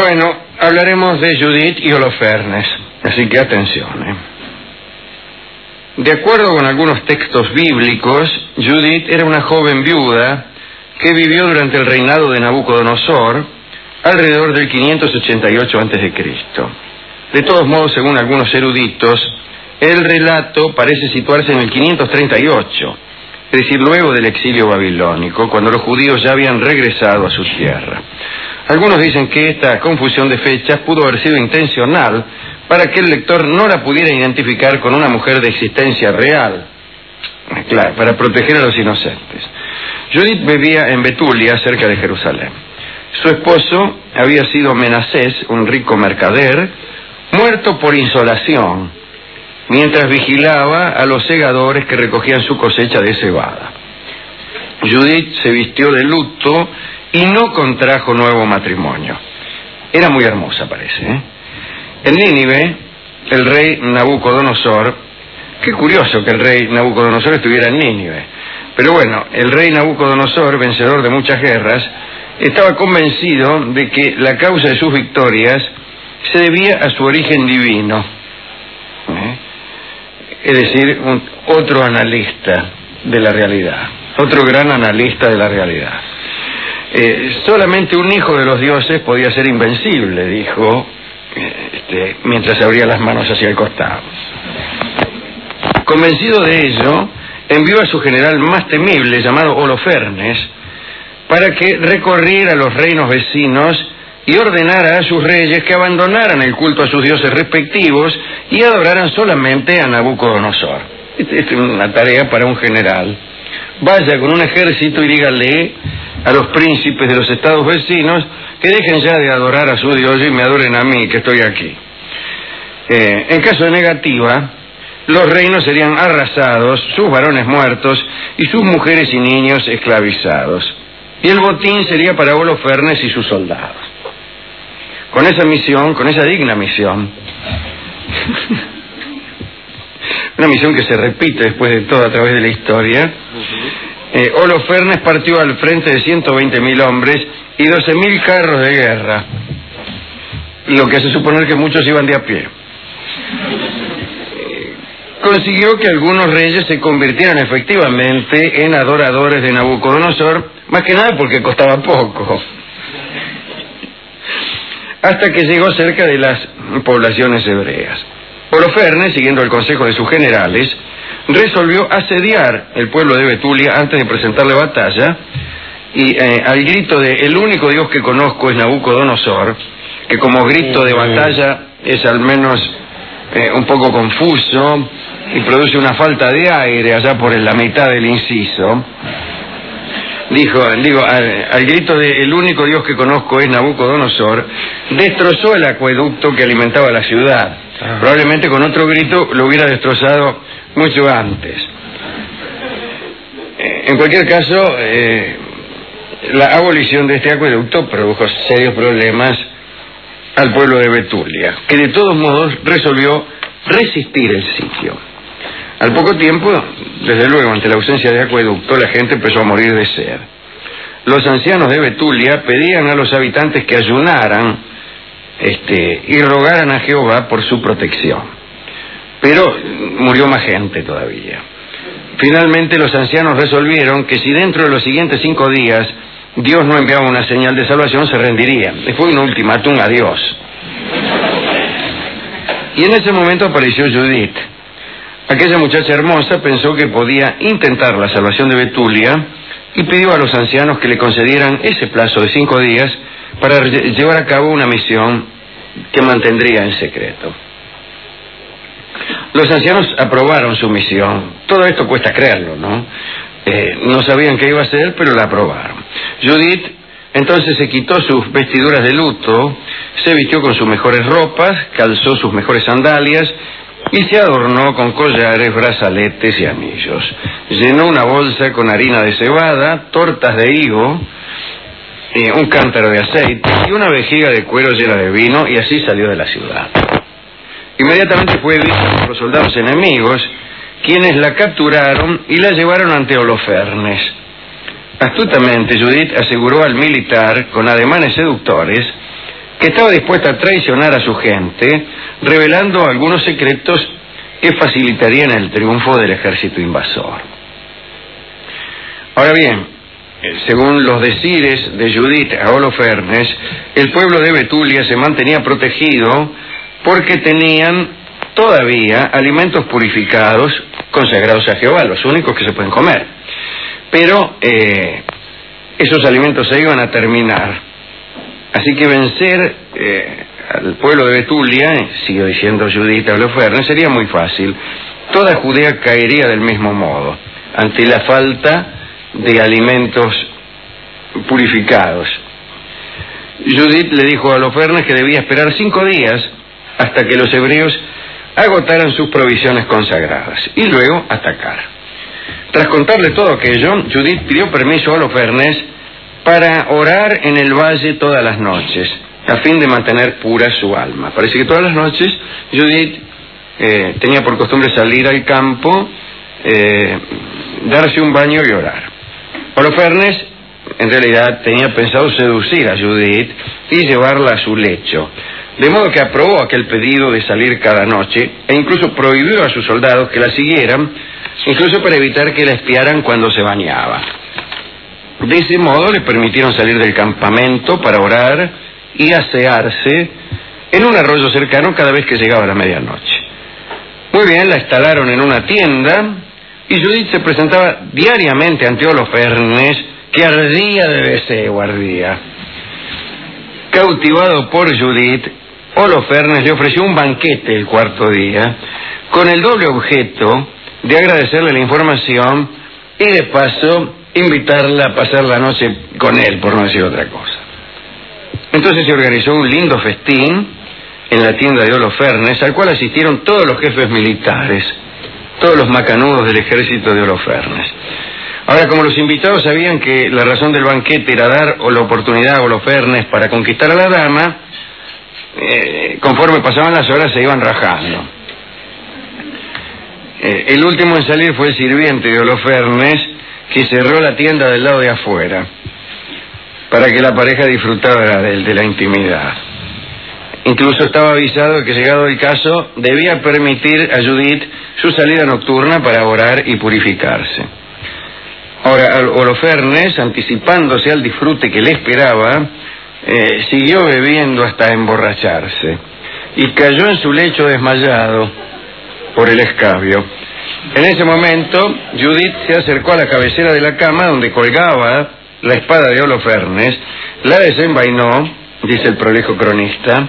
Bueno, hablaremos de Judith y Holofernes, así que atención. De acuerdo con algunos textos bíblicos, Judith era una joven viuda que vivió durante el reinado de Nabucodonosor alrededor del 588 a.C. De todos modos, según algunos eruditos, el relato parece situarse en el 538, es decir, luego del exilio babilónico, cuando los judíos ya habían regresado a su tierra. Algunos dicen que esta confusión de fechas pudo haber sido intencional para que el lector no la pudiera identificar con una mujer de existencia real, claro, para proteger a los inocentes. Judith vivía en Betulia, cerca de Jerusalén. Su esposo había sido Menasés, un rico mercader, muerto por insolación, mientras vigilaba a los segadores que recogían su cosecha de cebada. Judith se vistió de luto y no contrajo nuevo matrimonio. Era muy hermosa, parece, ¿eh? En Nínive, el rey Nabucodonosor, qué curioso que el rey Nabucodonosor estuviera en Nínive, pero bueno, el rey Nabucodonosor, vencedor de muchas guerras, estaba convencido de que la causa de sus victorias se debía a su origen divino, es decir, otro analista de la realidad, otro gran analista de la realidad. Solamente un hijo de los dioses podía ser invencible, dijo, mientras abría las manos hacia el costado. Convencido de ello, envió a su general más temible, llamado Holofernes, para que recorriera los reinos vecinos y ordenara a sus reyes que abandonaran el culto a sus dioses respectivos y adoraran solamente a Nabucodonosor. Esta es una tarea para un general. Vaya con un ejército y dígale a los príncipes de los estados vecinos que dejen ya de adorar a su Dios y me adoren a mí, que estoy aquí. En caso de negativa, los reinos serían arrasados, sus varones muertos y sus mujeres y niños esclavizados. Y el botín sería para Holofernes y sus soldados. Con esa misión, con esa digna misión, una misión que se repite después de todo a través de la historia, Holofernes partió al frente de 120.000 hombres y 12.000 carros de guerra, lo que hace suponer que muchos iban de a pie. Consiguió que algunos reyes se convirtieran efectivamente en adoradores de Nabucodonosor, más que nada porque costaba poco, hasta que llegó cerca de las poblaciones hebreas. Holofernes, siguiendo el consejo de sus generales, resolvió asediar el pueblo de Betulia antes de presentarle batalla, y al grito de "el único Dios que conozco es Nabucodonosor", que como grito de batalla es al menos un poco confuso y produce una falta de aire allá por la mitad del inciso, al grito de "el único Dios que conozco es Nabucodonosor", destrozó el acueducto que alimentaba la ciudad. Probablemente con otro grito lo hubiera destrozado mucho antes. En cualquier caso, la abolición de este acueducto produjo serios problemas al pueblo de Betulia, que de todos modos resolvió resistir el sitio. Al poco tiempo, desde luego, ante la ausencia de acueducto, la gente empezó a morir de sed. Los ancianos de Betulia pedían a los habitantes que ayunaran y rogaran a Jehová por su protección. Pero murió más gente todavía. Finalmente los ancianos resolvieron que si dentro de los siguientes 5 días Dios no enviaba una señal de salvación, se rendirían. Fue un ultimátum a Dios. Y en ese momento apareció Judith. Aquella muchacha hermosa pensó que podía intentar la salvación de Betulia y pidió a los ancianos que le concedieran ese plazo de 5 días para llevar a cabo una misión que mantendría en secreto. Los ancianos aprobaron su misión. Todo esto cuesta creerlo, ¿no? No sabían qué iba a hacer, pero la aprobaron. Judith entonces se quitó sus vestiduras de luto, se vistió con sus mejores ropas, calzó sus mejores sandalias y se adornó con collares, brazaletes y anillos. Llenó una bolsa con harina de cebada, tortas de higo, un cántaro de aceite y una vejiga de cuero llena de vino, y así salió de la ciudad. Inmediatamente fue vista por los soldados enemigos, quienes la capturaron y la llevaron ante Holofernes. Astutamente, Judith aseguró al militar, con ademanes seductores, que estaba dispuesta a traicionar a su gente, revelando algunos secretos que facilitarían el triunfo del ejército invasor. Ahora bien, según los decires de Judith a Holofernes, el pueblo de Betulia se mantenía protegido porque tenían todavía alimentos purificados consagrados a Jehová, los únicos que se pueden comer. Pero esos alimentos se iban a terminar. Así que vencer al pueblo de Betulia, sigue diciendo Judith a Holofernes, sería muy fácil. Toda Judea caería del mismo modo ante la falta de alimentos purificados. Judith le dijo a Holofernes que debía esperar 5 días hasta que los hebreos agotaran sus provisiones consagradas y luego atacar. Tras contarle todo aquello, Judith pidió permiso a Holofernes para orar en el valle todas las noches, a fin de mantener pura su alma. Parece que todas las noches Judith tenía por costumbre salir al campo, darse un baño y orar. Holofernes, en realidad, tenía pensado seducir a Judith y llevarla a su lecho, de modo que aprobó aquel pedido de salir cada noche e incluso prohibió a sus soldados que la siguieran, incluso para evitar que la espiaran cuando se bañaba. De ese modo le permitieron salir del campamento para orar y asearse en un arroyo cercano cada vez que llegaba la medianoche. Muy bien, la instalaron en una tienda y Judith se presentaba diariamente ante Holofernes, que ardía de deseo, ardía. Cautivado por Judith, Holofernes le ofreció un banquete el 4º día, con el doble objeto de agradecerle la información y de paso invitarla a pasar la noche con él, por no decir otra cosa. Entonces se organizó un lindo festín en la tienda de Holofernes, al cual asistieron todos los jefes militares, todos los macanudos del ejército de Holofernes. Ahora, como los invitados sabían que la razón del banquete era dar la oportunidad a Holofernes para conquistar a la dama, conforme pasaban las horas se iban rajando. El último en salir fue el sirviente de Holofernes, que cerró la tienda del lado de afuera para que la pareja disfrutara de la intimidad. Incluso estaba avisado de que, llegado el caso, debía permitir a Judith su salida nocturna para orar y purificarse. Ahora, Holofernes, anticipándose al disfrute que le esperaba, siguió bebiendo hasta emborracharse y cayó en su lecho desmayado por el escabio. En ese momento, Judith se acercó a la cabecera de la cama donde colgaba la espada de Holofernes, la desenvainó, dice el prolijo cronista,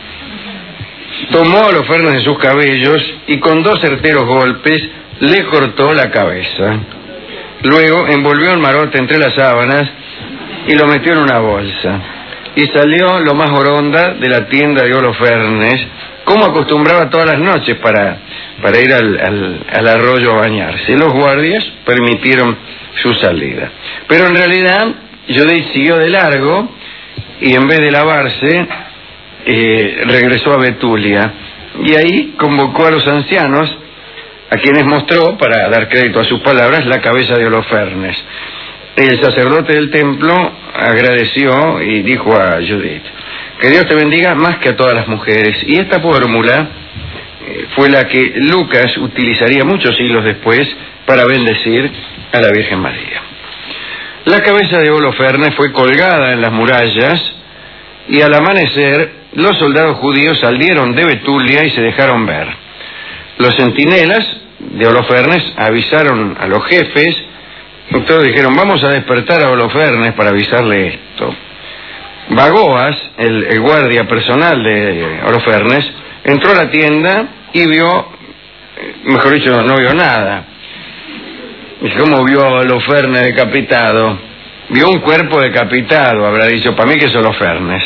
tomó a Holofernes de sus cabellos y con 2 certeros golpes le cortó la cabeza. Luego envolvió el marote entre las sábanas y lo metió en una bolsa. Y salió lo más oronda de la tienda de Holofernes, como acostumbraba todas las noches para ir al arroyo a bañarse. Los guardias permitieron su salida. Pero en realidad Judith siguió de largo y en vez de lavarse, regresó a Betulia. Y ahí convocó a los ancianos, a quienes mostró, para dar crédito a sus palabras, la cabeza de Holofernes. El sacerdote del templo agradeció y dijo a Judith: que Dios te bendiga más que a todas las mujeres. Y esta fórmula fue la que Lucas utilizaría muchos siglos después para bendecir a la Virgen María. La cabeza de Holofernes fue colgada en las murallas y al amanecer los soldados judíos salieron de Betulia y se dejaron ver. Los centinelas de Holofernes avisaron a los jefes, y todos dijeron: vamos a despertar a Holofernes para avisarle esto. Bagoas, el guardia personal de Holofernes, entró a la tienda y vio, mejor dicho, no vio nada. ¿Y cómo vio a Holofernes decapitado? Vio un cuerpo decapitado, habrá dicho: para mí que es Holofernes.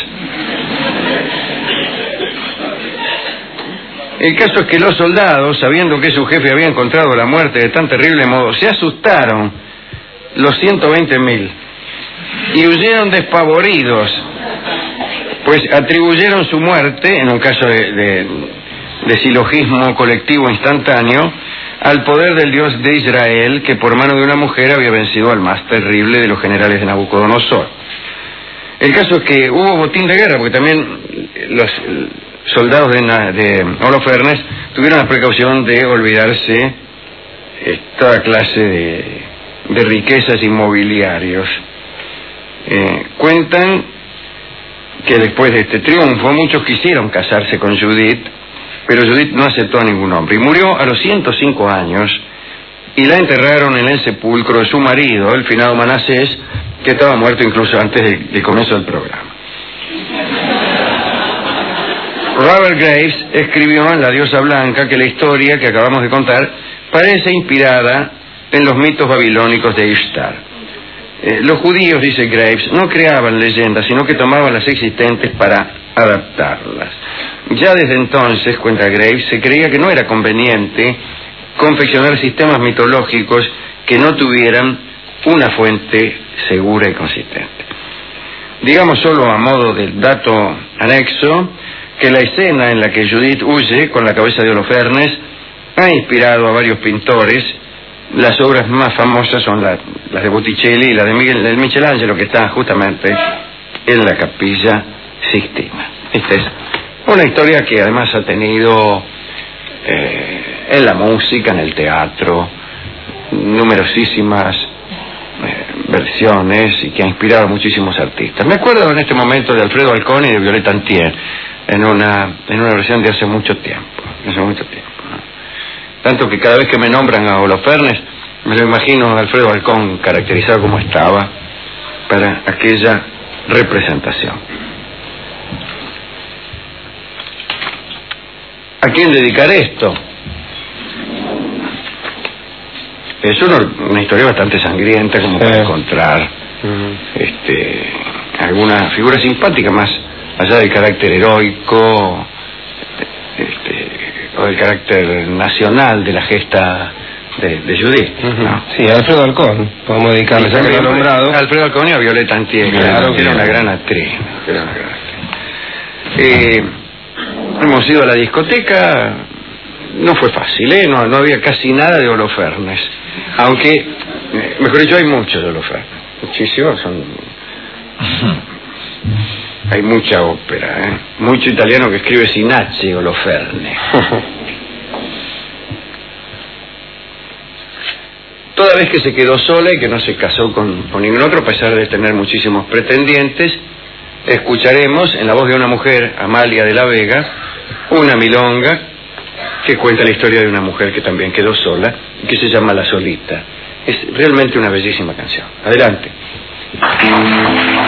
El caso es que los soldados, sabiendo que su jefe había encontrado la muerte de tan terrible modo, se asustaron, los 120.000, y huyeron despavoridos, pues atribuyeron su muerte, en un caso de silogismo colectivo instantáneo, al poder del Dios de Israel, que por mano de una mujer había vencido al más terrible de los generales de Nabucodonosor. Los soldados, sabiendo que su jefe había encontrado la muerte de tan terrible modo, se asustaron, los 120.000, y huyeron despavoridos, pues atribuyeron su muerte, en un caso de silogismo colectivo instantáneo, al poder del Dios de Israel, que por mano de una mujer había vencido al más terrible de los generales de Nabucodonosor. El caso es que hubo botín de guerra, porque también los soldados de Holofernes tuvieron la precaución de olvidarse toda clase de riquezas inmobiliarios. Cuentan que después de este triunfo muchos quisieron casarse con Judith, pero Judith no aceptó a ningún hombre y murió a los 105 años, y la enterraron en el sepulcro de su marido, el finado Manasés, que estaba muerto incluso antes del comienzo del programa. Robert Graves escribió en La diosa blanca que la historia que acabamos de contar parece inspirada en los mitos babilónicos de Ishtar. Los judíos, dice Graves, no creaban leyendas, sino que tomaban las existentes para adaptarlas. Ya desde entonces, cuenta Graves, se creía que no era conveniente confeccionar sistemas mitológicos que no tuvieran una fuente segura y consistente. Digamos solo a modo de dato anexo que la escena en la que Judith huye con la cabeza de Holofernes ha inspirado a varios pintores. Las obras más famosas son las de Botticelli y la de Michelangelo, que están justamente en la Capilla Sixtina. Esta es una historia que además ha tenido en la música, en el teatro, numerosísimas versiones, y que ha inspirado a muchísimos artistas. Me acuerdo en este momento de Alfredo Alcón y de Violeta Antier en una versión de hace mucho tiempo, ¿no? Tanto que cada vez que me nombran a Holofernes me lo imagino a Alfredo Alcón caracterizado como estaba para aquella representación. ¿A quién dedicar esto? Es una historia bastante sangrienta, como para encontrar alguna figura simpática más allá del carácter heroico o del carácter nacional de la gesta de Judith, ¿no? Sí, Alfredo Alcón, podemos dedicarle, ya que lo he nombrado. Alfredo Alcón y a Violeta Antier, claro, que era una gran actriz. Hemos ido a la discoteca, no fue fácil, no había casi nada de Holofernes, aunque, mejor dicho, hay mucho de Holofernes, muchísimos, hay mucha ópera, mucho italiano que escribe sin H, Holofernes. Toda vez que se quedó sola y que no se casó con ningún otro, a pesar de tener muchísimos pretendientes, escucharemos en la voz de una mujer, Amalia de la Vega, una milonga que cuenta la historia de una mujer que también quedó sola y que se llama La Solita. Es realmente una bellísima canción. Adelante.